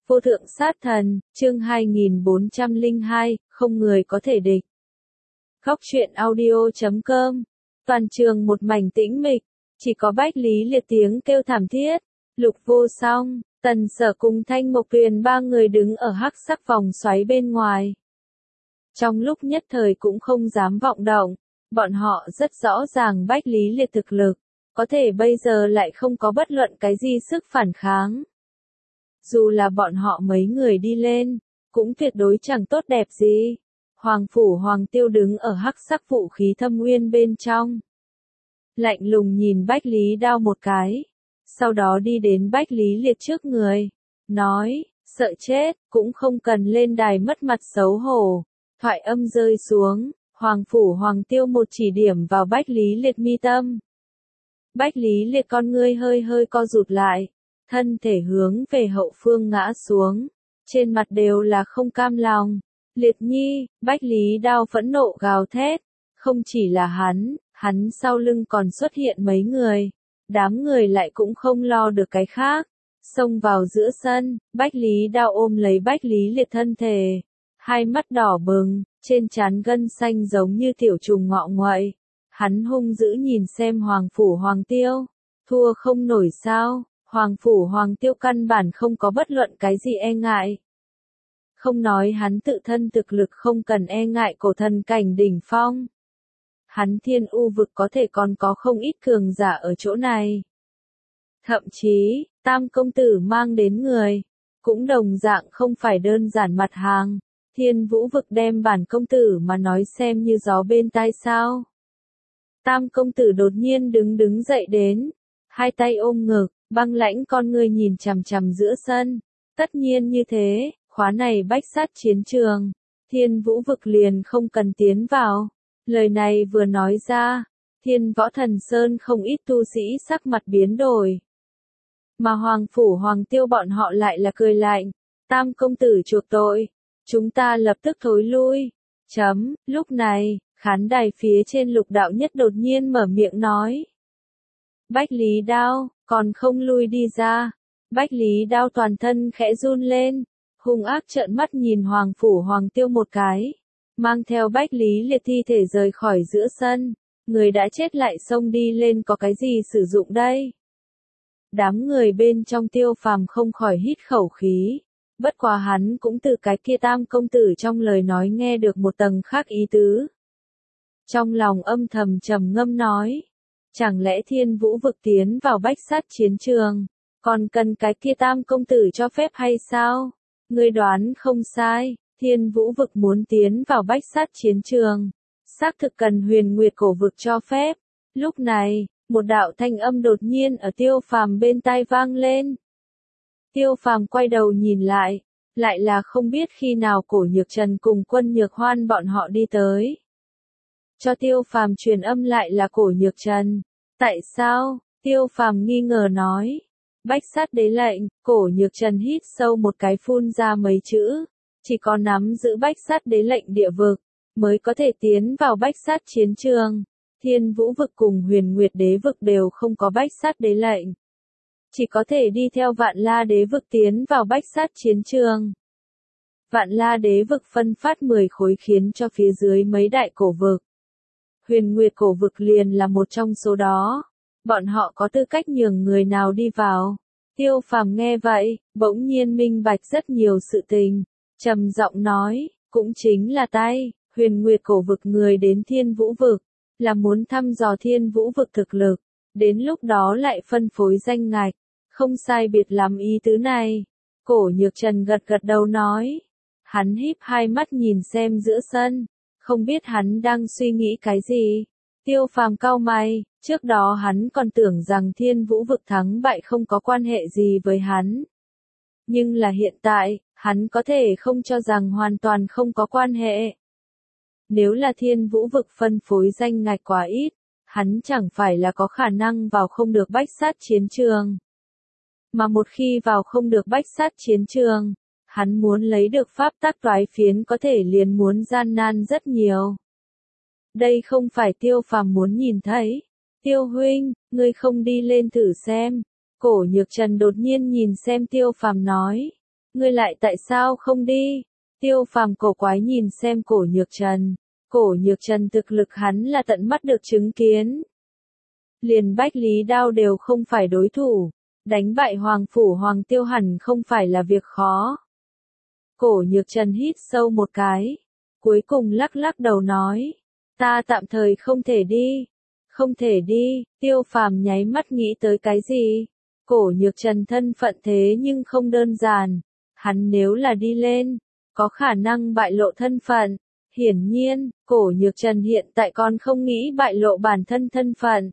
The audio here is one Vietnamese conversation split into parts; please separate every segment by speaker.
Speaker 1: Vô thượng sát thần, chương 2402, không người có thể địch. Góc truyện audio.com. Toàn trường một mảnh tĩnh mịch, chỉ có Bách Lý Liệt tiếng kêu thảm thiết. Lục Vô Song, Tần Sở cùng Thanh Mộc Tuyền ba người đứng ở hắc sắc vòng xoáy bên ngoài. Trong lúc nhất thời cũng không dám vọng động, bọn họ rất rõ ràng Bách Lý Liệt thực lực, có thể bây giờ lại không có bất luận cái gì sức phản kháng. Dù là bọn họ mấy người đi lên, cũng tuyệt đối chẳng tốt đẹp gì. Hoàng Phủ Hoàng Tiêu đứng ở hắc sắc vũ khí thâm nguyên bên trong. Lạnh lùng nhìn Bách Lý Đao một cái. Sau đó đi đến Bách Lý Liệt trước người. Nói, sợ chết, cũng không cần lên đài mất mặt xấu hổ. Thoại âm rơi xuống, Hoàng Phủ Hoàng Tiêu một chỉ điểm vào Bách Lý Liệt mi tâm. Bách Lý Liệt con ngươi hơi hơi co rụt lại. Thân thể hướng về hậu phương ngã xuống, trên mặt đều là không cam lòng. Liệt nhi, Bách Lý Đao phẫn nộ gào thét, không chỉ là hắn sau lưng còn xuất hiện mấy người, đám người lại cũng không lo được cái khác, xông vào giữa sân, Bách Lý Đao ôm lấy Bách Lý Liệt thân thể, hai mắt đỏ bừng, trên trán gân xanh giống như tiểu trùng ngọ nguậy, hắn hung dữ nhìn xem Hoàng Phủ Hoàng Tiêu, thua không nổi sao? Hoàng Phủ Hoàng Tiêu căn bản không có bất luận cái gì e ngại. Không nói hắn tự thân thực lực không cần e ngại cổ thần cảnh đỉnh phong. Hắn Thiên U vực có thể còn có không ít cường giả ở chỗ này. Thậm chí, Tam công tử mang đến người, cũng đồng dạng không phải đơn giản mặt hàng. Thiên Vũ vực đem bản công tử mà nói xem như gió bên tai sao. Tam công tử đột nhiên đứng dậy đến, hai tay ôm ngực. Băng lãnh con người nhìn chằm chằm giữa sân. Tất nhiên như thế, khóa này bách sát chiến trường. Thiên Vũ vực liền không cần tiến vào. Lời này vừa nói ra, Thiên Võ Thần Sơn không ít tu sĩ sắc mặt biến đổi. Mà Hoàng Phủ Hoàng Tiêu bọn họ lại là cười lạnh. Tam công tử chuộc tội. Chúng ta lập tức thối lui. Lúc này, khán đài phía trên Lục Đạo Nhất đột nhiên mở miệng nói. Bách Lý Đao, còn không lui đi ra. Bách Lý Đao toàn thân khẽ run lên, hung ác trợn mắt nhìn Hoàng Phủ Hoàng Tiêu một cái, mang theo Bách Lý Liệt thi thể rời khỏi giữa sân. Người đã chết lại xông đi lên có cái gì sử dụng đây? Đám người bên trong Tiêu Phàm không khỏi hít khẩu khí, bất quá hắn cũng từ cái kia Tam công tử trong lời nói nghe được một tầng khác ý tứ. Trong lòng âm thầm trầm ngâm nói. Chẳng lẽ Thiên Vũ vực tiến vào bách sát chiến trường, còn cần cái kia Tam công tử cho phép hay sao? Ngươi đoán không sai, Thiên Vũ vực muốn tiến vào bách sát chiến trường, xác thực cần Huyền Nguyệt cổ vực cho phép. Lúc này, một đạo thanh âm đột nhiên ở Tiêu Phàm bên tai vang lên. Tiêu Phàm quay đầu nhìn lại là không biết khi nào Cổ Nhược Trần cùng Quân Nhược Hoan bọn họ đi tới. Cho Tiêu Phàm truyền âm lại là Cổ Nhược Trần. Tại sao? Tiêu Phàm nghi ngờ nói. Bách sát đế lệnh, Cổ Nhược Trần hít sâu một cái phun ra mấy chữ. Chỉ có nắm giữ bách sát đế lệnh địa vực, mới có thể tiến vào bách sát chiến trường. Thiên Vũ vực cùng Huyền Nguyệt đế vực đều không có bách sát đế lệnh. Chỉ có thể đi theo Vạn La đế vực tiến vào bách sát chiến trường. Vạn La đế vực phân phát 10 khối khiến cho phía dưới mấy đại cổ vực. Huyền Nguyệt cổ vực liền là một trong số đó. Bọn họ có tư cách nhường người nào đi vào. Tiêu Phàm nghe vậy, bỗng nhiên minh bạch rất nhiều sự tình. Trầm giọng nói, cũng chính là Huyền Nguyệt cổ vực người đến Thiên Vũ vực, là muốn thăm dò Thiên Vũ vực thực lực. Đến lúc đó lại phân phối danh ngạch. Không sai biệt lắm ý tứ này. Cổ Nhược Trần gật đầu nói. Hắn híp hai mắt nhìn xem giữa sân. Không biết hắn đang suy nghĩ cái gì. Tiêu Phàm cau mày, trước đó hắn còn tưởng rằng Thiên Vũ vực thắng bại không có quan hệ gì với hắn. Nhưng là hiện tại, hắn có thể không cho rằng hoàn toàn không có quan hệ. Nếu là Thiên Vũ vực phân phối danh ngạch quá ít, hắn chẳng phải là có khả năng vào không được bách sát chiến trường. Mà một khi vào không được bách sát chiến trường, hắn muốn lấy được pháp tắc toái phiến có thể liền muốn gian nan rất nhiều. Đây không phải Tiêu Phàm muốn nhìn thấy. Tiêu huynh, ngươi không đi lên thử xem. Cổ Nhược Trần đột nhiên nhìn xem Tiêu Phàm nói. Ngươi lại tại sao không đi? Tiêu Phàm cổ quái nhìn xem Cổ Nhược Trần. Cổ Nhược Trần thực lực hắn là tận mắt được chứng kiến. Liền Bách Lý Đao đều không phải đối thủ. Đánh bại Hoàng Phủ Hoàng Tiêu hẳn không phải là việc khó. Cổ Nhược Trần hít sâu một cái. Cuối cùng lắc lắc đầu nói. Ta tạm thời không thể đi. Không thể đi, Tiêu Phàm nháy mắt nghĩ tới cái gì? Cổ Nhược Trần thân phận thế nhưng không đơn giản. Hắn nếu là đi lên, có khả năng bại lộ thân phận. Hiển nhiên, Cổ Nhược Trần hiện tại còn không nghĩ bại lộ bản thân thân phận.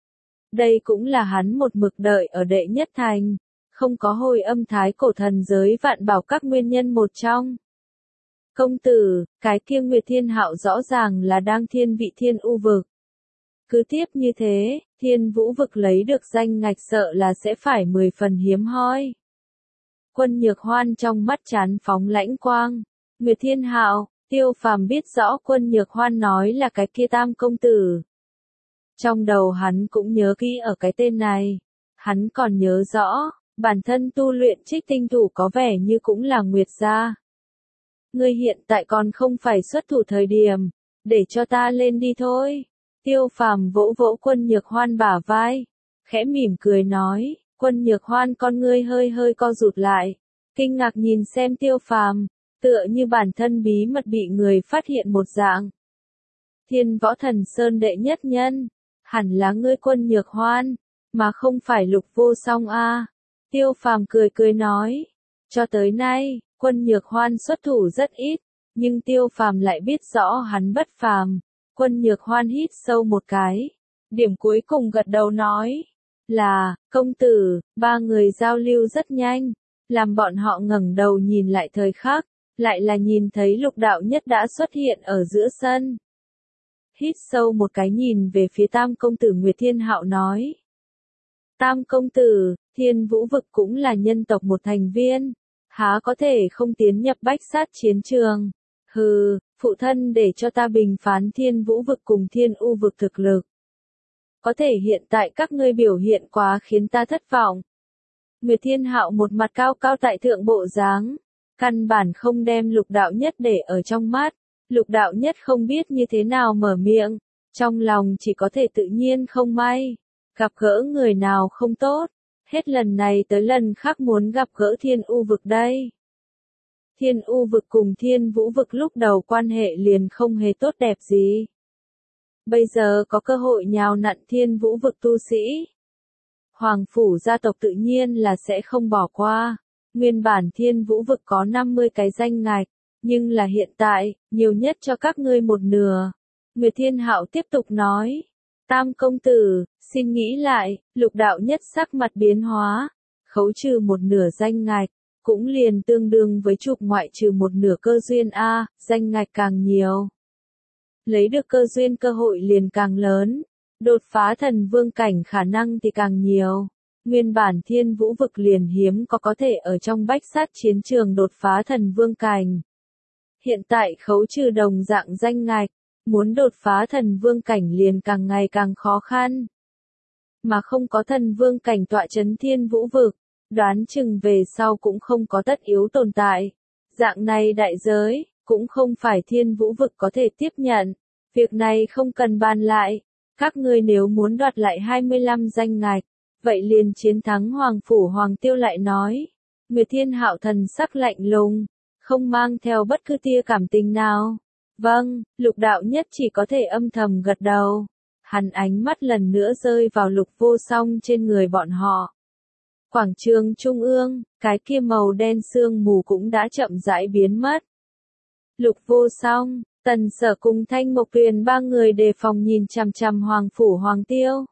Speaker 1: Đây cũng là hắn một mực đợi ở đệ nhất thành, không có hồi âm thái cổ thần giới vạn bảo các nguyên nhân một trong. Công tử, cái kia Nguyệt Thiên Hạo rõ ràng là đang thiên vị Thiên U vực. Cứ tiếp như thế, Thiên Vũ vực lấy được danh ngạch sợ là sẽ phải 10 phần hiếm hoi. Quân Nhược Hoan trong mắt chán phóng lãnh quang. Nguyệt Thiên Hạo, Tiêu Phàm biết rõ Quân Nhược Hoan nói là cái kia Tam công tử. Trong đầu hắn cũng nhớ kỹ ở cái tên này. Hắn còn nhớ rõ, bản thân tu luyện Trích Tinh Thủ có vẻ như cũng là Nguyệt gia. Ngươi hiện tại còn không phải xuất thủ thời điểm, để cho ta lên đi thôi. Tiêu Phàm vỗ vỗ Quân Nhược Hoan bả vai, khẽ mỉm cười nói. Quân Nhược Hoan con ngươi hơi hơi co rụt lại, kinh ngạc nhìn xem Tiêu Phàm, tựa như bản thân bí mật bị người phát hiện một dạng. Thiên Võ Thần Sơn đệ nhất nhân, hẳn là ngươi Quân Nhược Hoan, mà không phải Lục Vô Song a. Tiêu Phàm cười cười nói, cho tới nay, Quân Nhược Hoan xuất thủ rất ít, nhưng Tiêu Phàm lại biết rõ hắn bất phàm. Quân Nhược Hoan hít sâu một cái, điểm cuối cùng gật đầu nói, là, công tử, ba người giao lưu rất nhanh, làm bọn họ ngẩng đầu nhìn lại thời khắc, lại là nhìn thấy Lục Đạo Nhất đã xuất hiện ở giữa sân. Hít sâu một cái nhìn về phía Tam công tử Nguyệt Thiên Hạo nói. Tam công tử, Thiên Vũ vực cũng là nhân tộc một thành viên, há có thể không tiến nhập bách sát chiến trường. Hừ, phụ thân để cho ta bình phán Thiên Vũ vực cùng Thiên U vực thực lực. Có thể hiện tại các ngươi biểu hiện quá khiến ta thất vọng. Nguyệt Thiên Hạo một mặt cao cao tại thượng bộ dáng, căn bản không đem Lục Đạo Nhất để ở trong mắt. Lục Đạo Nhất không biết như thế nào mở miệng, trong lòng chỉ có thể tự nhiên không may, gặp gỡ người nào không tốt, hết lần này tới lần khác muốn gặp gỡ Thiên U vực đây. Thiên U vực cùng Thiên Vũ vực lúc đầu quan hệ liền không hề tốt đẹp gì. Bây giờ có cơ hội nhào nặn Thiên Vũ vực tu sĩ. Hoàng phủ gia tộc tự nhiên là sẽ không bỏ qua. Nguyên bản Thiên Vũ vực có 50 cái danh ngạch, nhưng là hiện tại, nhiều nhất cho các ngươi một nửa. Nguyệt Thiên Hạo tiếp tục nói. Tam công tử, xin nghĩ lại, Lục Đạo Nhất sắc mặt biến hóa. Khấu trừ một nửa danh ngạch, cũng liền tương đương với trục ngoại trừ một nửa cơ duyên A, danh ngạch càng nhiều. Lấy được cơ duyên cơ hội liền càng lớn, đột phá thần vương cảnh khả năng thì càng nhiều. Nguyên bản Thiên Vũ vực liền hiếm có thể ở trong bách sát chiến trường đột phá thần vương cảnh. Hiện tại khấu trừ đồng dạng danh ngạch, muốn đột phá thần vương cảnh liền càng ngày càng khó khăn. Mà không có thần vương cảnh tọa chấn Thiên Vũ vực, đoán chừng về sau cũng không có tất yếu tồn tại. Dạng này đại giới, cũng không phải Thiên Vũ vực có thể tiếp nhận. Việc này không cần bàn lại. Các ngươi nếu muốn đoạt lại 25 danh ngạch, vậy liền chiến thắng Hoàng Phủ Hoàng Tiêu lại nói. Nguyệt Thiên Hạo thần sắc lạnh lùng, không mang theo bất cứ tia cảm tình nào. Vâng, Lục Đạo Nhất chỉ có thể âm thầm gật đầu. Hắn ánh mắt lần nữa rơi vào Lục Vô Song trên người bọn họ. Quảng trường trung ương, cái kia màu đen sương mù cũng đã chậm rãi biến mất. Lục Vô Song, Tần Sở cùng Thanh Mộc Tuyền ba người đề phòng nhìn chằm chằm Hoàng Phủ Hoàng Tiêu.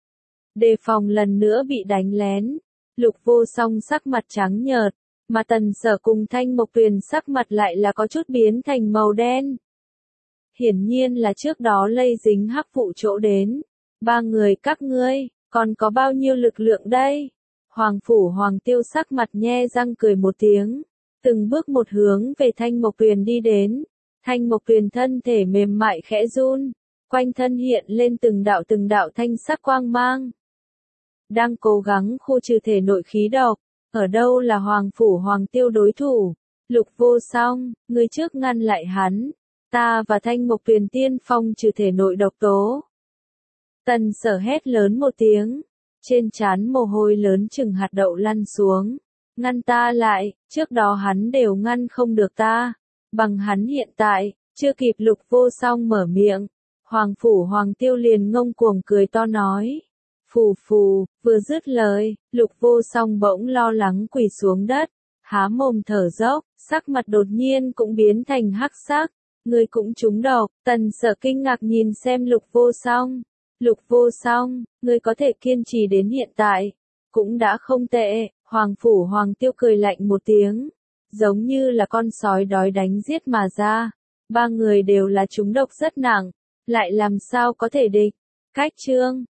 Speaker 1: Đề phòng lần nữa bị đánh lén. Lục Vô Song sắc mặt trắng nhợt, mà Tần Sở cùng Thanh Mộc Tuyền sắc mặt lại là có chút biến thành màu đen. Hiển nhiên là trước đó lây dính hắc vụ chỗ đến. Ba người các ngươi, còn có bao nhiêu lực lượng đây? Hoàng Phủ Hoàng Tiêu sắc mặt nhe răng cười một tiếng, từng bước một hướng về Thanh Mộc Tuyền đi đến. Thanh Mộc Tuyền thân thể mềm mại khẽ run, quanh thân hiện lên từng đạo thanh sắc quang mang. Đang cố gắng khu trừ thể nội khí độc, Ở đâu là Hoàng Phủ Hoàng Tiêu đối thủ? Lục Vô Song, ngươi trước ngăn lại hắn. Ta và Thanh Mộc Tuyền Tiên Phong trừ thể nội độc tố. Tần Sở hét lớn một tiếng. Trên trán mồ hôi lớn chừng hạt đậu lăn xuống. Ngăn ta lại, trước đó hắn đều ngăn không được ta. Bằng hắn hiện tại, chưa kịp Lục Vô Song mở miệng. Hoàng Phủ Hoàng Tiêu liền ngông cuồng cười to nói. Phù phù, vừa dứt lời, Lục Vô Song bỗng lo lắng quỳ xuống đất. Há mồm thở dốc, sắc mặt đột nhiên cũng biến thành hắc sắc. Ngươi cũng trúng độc. Tần Sở kinh ngạc nhìn xem Lục Vô Song. Lục Vô Song, ngươi có thể kiên trì đến hiện tại, cũng đã không tệ. Hoàng Phủ Hoàng Tiêu cười lạnh một tiếng, giống như là con sói đói đánh giết mà ra. Ba người đều là trúng độc rất nặng, lại làm sao có thể địch. Cách chương